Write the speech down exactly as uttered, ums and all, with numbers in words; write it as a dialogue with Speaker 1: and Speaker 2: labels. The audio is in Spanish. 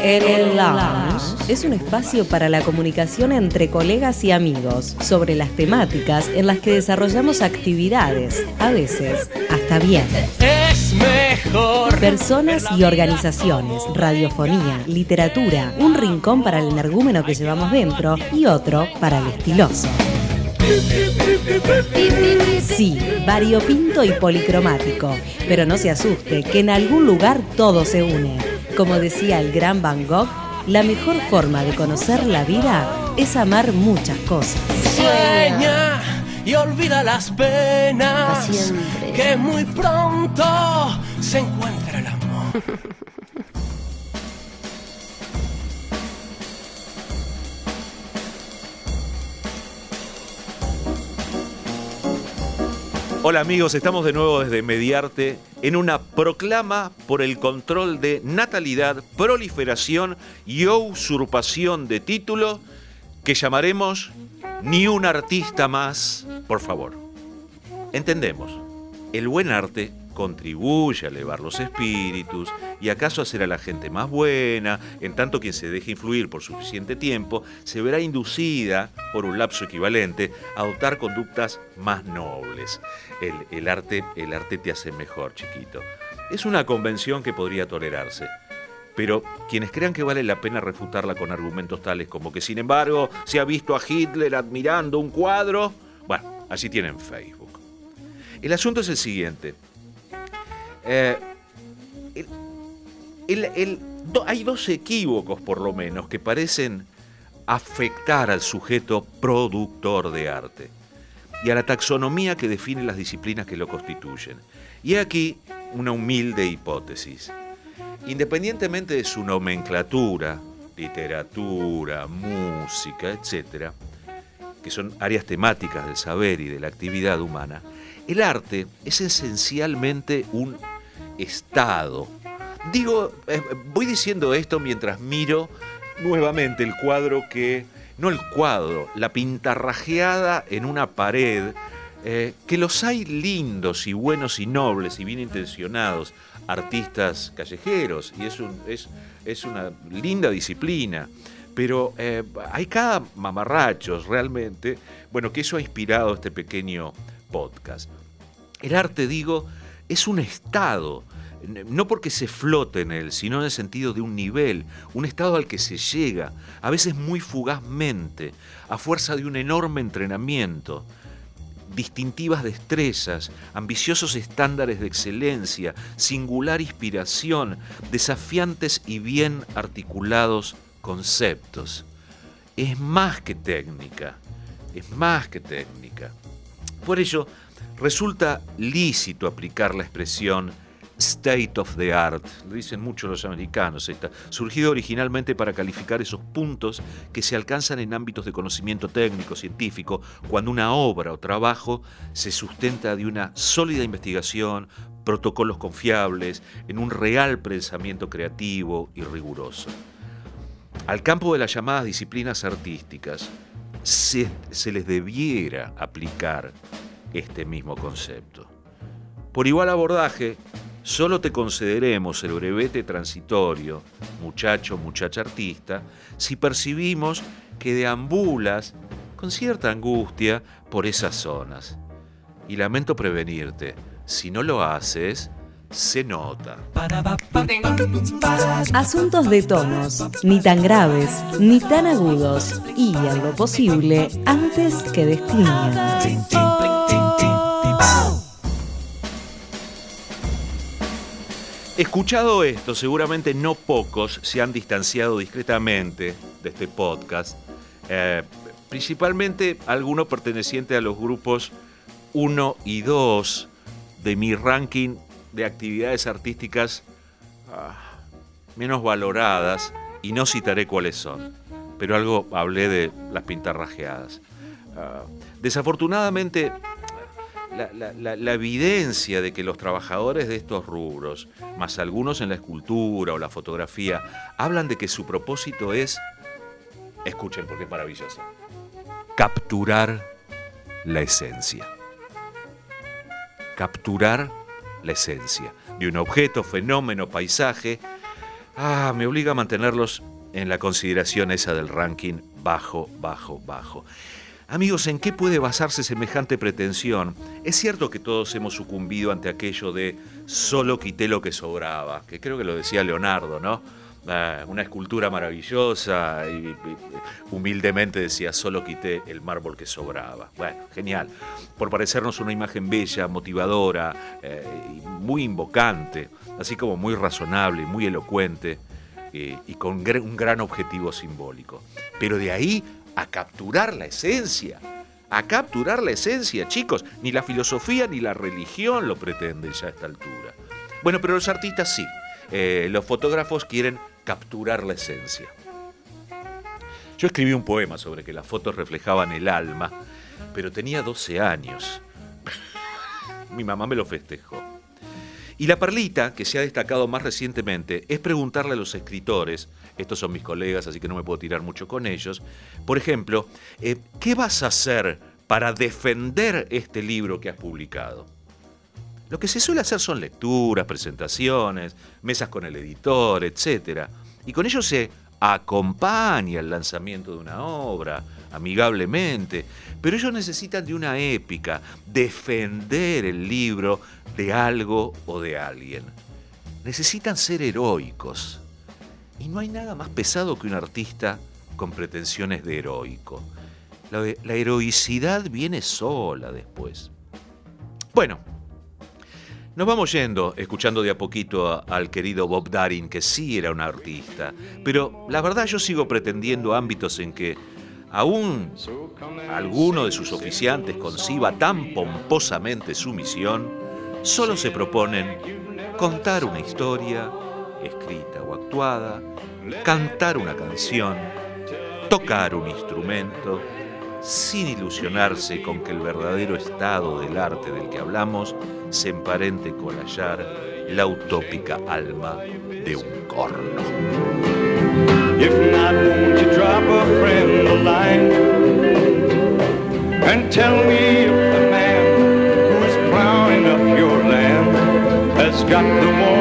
Speaker 1: El Lounge es un espacio para la comunicación entre colegas y amigos sobre las temáticas en las que desarrollamos actividades, a veces hasta bien.
Speaker 2: Es mejor.
Speaker 1: Personas y organizaciones, radiofonía, literatura, un rincón para el energúmeno que llevamos dentro y otro para el estiloso. Sí, variopinto y policromático, pero no se asuste, que en algún lugar todo se une. Como decía el gran Van Gogh, la mejor forma de conocer la vida es amar muchas cosas.
Speaker 2: Sueña y olvida las penas,
Speaker 3: Siempre.
Speaker 2: que muy pronto se encuentra el amor.
Speaker 4: Hola amigos, estamos de nuevo desde Mediarte en una proclama por el control de natalidad, proliferación y usurpación de título que llamaremos Ni un artista más, por favor. Entendemos, el buen arte contribuye a elevar los espíritus y acaso a hacer a la gente más buena, en tanto quien se deje influir por suficiente tiempo se verá inducida, por un lapso equivalente, a adoptar conductas más nobles. El, el, arte, el arte te hace mejor, chiquito. Es una convención que podría tolerarse, pero quienes crean que vale la pena refutarla con argumentos tales como que, sin embargo, se ha visto a Hitler admirando un cuadro, bueno, así tienen Facebook. El asunto es el siguiente. Eh, el, el, el, do, hay dos equívocos, por lo menos, que parecen afectar al sujeto productor de arte y a la taxonomía que define las disciplinas que lo constituyen. Y aquí una humilde hipótesis. Independientemente de su nomenclatura, literatura, música, etcétera, que son áreas temáticas del saber y de la actividad humana, el arte es esencialmente un estado. Digo, eh, voy diciendo esto mientras miro nuevamente el cuadro que, no el cuadro, la pintarrajeada en una pared, eh, que los hay lindos y buenos y nobles y bien intencionados artistas callejeros, y es, un, es, es una linda disciplina, pero eh, hay cada mamarrachos realmente, bueno, que eso ha inspirado este pequeño podcast. El arte, digo, es un estado, no porque se flote en él, sino en el sentido de un nivel, un estado al que se llega, a veces muy fugazmente, a fuerza de un enorme entrenamiento, distintivas destrezas, ambiciosos estándares de excelencia, singular inspiración, desafiantes y bien articulados conceptos. Es más que técnica, es más que técnica. Por ello, resulta lícito aplicar la expresión state of the art, lo dicen mucho los americanos, esta, surgido originalmente para calificar esos puntos que se alcanzan en ámbitos de conocimiento técnico, científico, cuando una obra o trabajo se sustenta de una sólida investigación, protocolos confiables, en un real pensamiento creativo y riguroso. Al campo de las llamadas disciplinas artísticas se, se les debiera aplicar este mismo concepto. Por igual abordaje, solo te concederemos el brevete transitorio, muchacho, muchacha artista, si percibimos que deambulas con cierta angustia por esas zonas. Y lamento prevenirte, si no lo haces, se nota.
Speaker 1: Asuntos de tonos, ni tan graves, ni tan agudos, y en lo posible, antes que destiñan.
Speaker 4: Escuchado esto, seguramente no pocos se han distanciado discretamente de este podcast, eh, principalmente algunos pertenecientes a los grupos uno y dos de mi ranking de actividades artísticas ah, menos valoradas, y no citaré cuáles son, pero algo hablé de las pintarrajeadas. Ah, desafortunadamente, La, la, la, la evidencia de que los trabajadores de estos rubros, más algunos en la escultura o la fotografía, hablan de que su propósito es, escuchen porque es maravilloso, capturar la esencia. Capturar la esencia de un objeto, fenómeno, paisaje, ah, me obliga a mantenerlos en la consideración esa del ranking bajo, bajo, bajo. Amigos, ¿en qué puede basarse semejante pretensión? Es cierto que todos hemos sucumbido ante aquello de solo quité lo que sobraba, que creo que lo decía Leonardo, ¿no? Ah, una escultura maravillosa y, y humildemente decía solo quité el mármol que sobraba. Bueno, genial. Por parecernos una imagen bella, motivadora, eh, y muy invocante, así como muy razonable y muy elocuente, eh, y con un gran objetivo simbólico. Pero de ahí a capturar la esencia, a capturar la esencia, chicos, ni la filosofía ni la religión lo pretenden ya a esta altura. Bueno, pero los artistas sí, eh, los fotógrafos quieren capturar la esencia. Yo escribí un poema sobre que las fotos reflejaban el alma, pero tenía doce años. Mi mamá me lo festejó. Y la perlita, que se ha destacado más recientemente, es preguntarle a los escritores, estos son mis colegas, así que no me puedo tirar mucho con ellos, por ejemplo, eh, ¿qué vas a hacer para defender este libro que has publicado? Lo que se suele hacer son lecturas, presentaciones, mesas con el editor, etcétera. Y con ello se acompaña el lanzamiento de una obra, amigablemente, pero ellos necesitan de una épica, defender el libro de algo o de alguien. Necesitan ser heroicos. Y no hay nada más pesado que un artista con pretensiones de heroico. La, la heroicidad viene sola después. Bueno, nos vamos yendo, escuchando de a poquito a, al querido Bob Darin, que sí era un artista, pero la verdad yo sigo pretendiendo ámbitos en que aún alguno de sus oficiantes conciba tan pomposamente su misión, solo se proponen contar una historia, escrita o actuada, cantar una canción, tocar un instrumento, sin ilusionarse con que el verdadero estado del arte del que hablamos se emparente con hallar la utópica alma de un corno.
Speaker 3: If not, won't you drop a friend a line and tell me if the man who's plowing up your land has got the one